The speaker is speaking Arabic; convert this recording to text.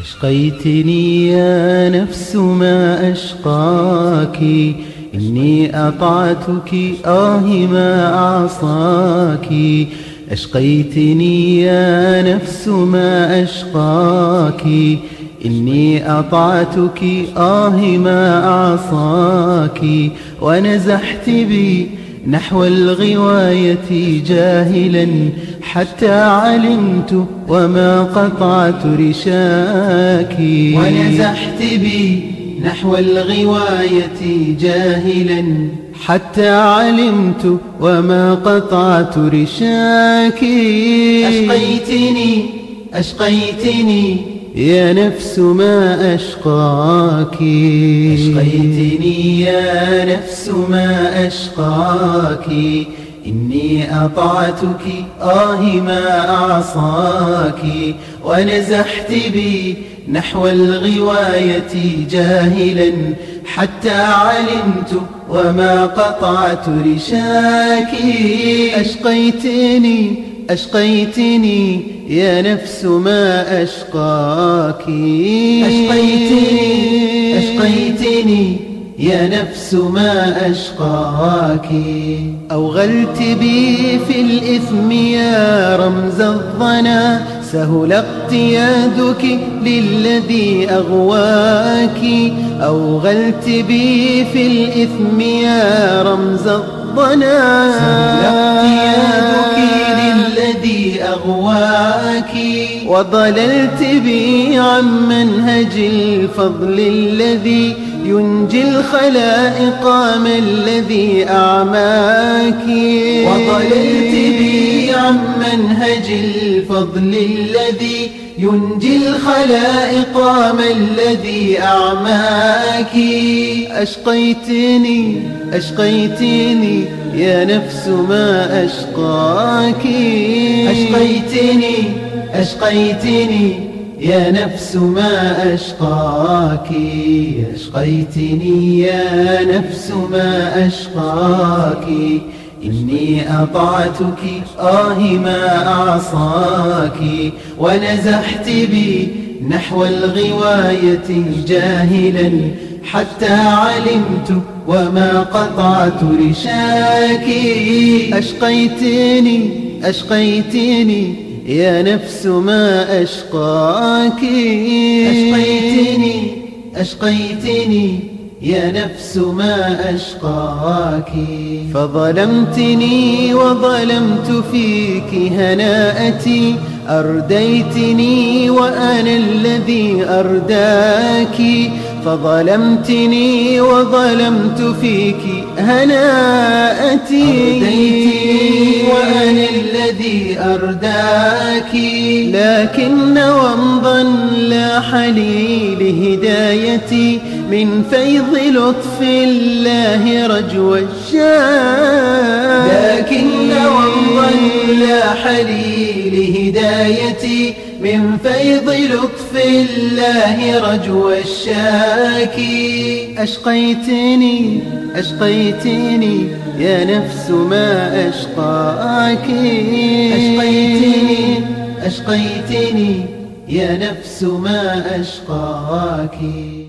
أشقيتني يا نفس ما أشقاك، إني أطعتك ما أعصاك. أشقيتني يا نفس ما أشقاك، إني أطعتك ما أعصاك. ونزحت بي نحو الغواية جاهلا حتى علمت وما قطعت رشاكي. ونزحت بي نحو الغواية جاهلا حتى علمت وما قطعت رشاكي. أشقيتني يا نفس ما أشقاك. أشقيتني يا نفس ما أشقاك، إني أطعتك ما أعصاك. ونزحت بي نحو الغواية جاهلا حتى علمت وما قطعت رشاكي. أشقيتني يا نفس ما أشقاك. أشقيتني يا نفس ما أشقاك. أوغلت بي في الإثم يا رمز الظنا، سهل اقتيادك للذي أغواك. أوغلت بي في الإثم يا رمز الظنا، سهل اقتيادك للذي أغواك. وضللت بي عن منهج الفضل الذي ينجي الخلائق ما الذي أعماك. وضللت بي عن منهج الفضل الذي ينجي الخلائق ما الذي أعماك. أشقيتني يا نفس ما أشقاك. أشقيتني يا نفس ما أشقاك. أشقيتني يا نفس ما أشقاك، إني أطعتك ما أعصاك. ونزحت بي نحو الغواية جاهلا حتى علمت وما قطعت رشاكي. أشقيتني يا نفس ما أشقاك. أشقيتني يا نفس ما أشقاك. فظلمتني وظلمت فيك هناءتي، أرديتني وأنا الذي أرداك. فظلمتني وظلمت فيك هناءتي، أرديتني وأنا الذي أرداك. لكن ومضا لاح لي لهدايتي من فيض لطف الله رجو الشاك. لكن ومضا لاح لي لهدايتي من فيض لطف الله رجو الشاك. أشقيتني يا نفس ما أشقاك. أشقيتني يا نفس ما أشقاك.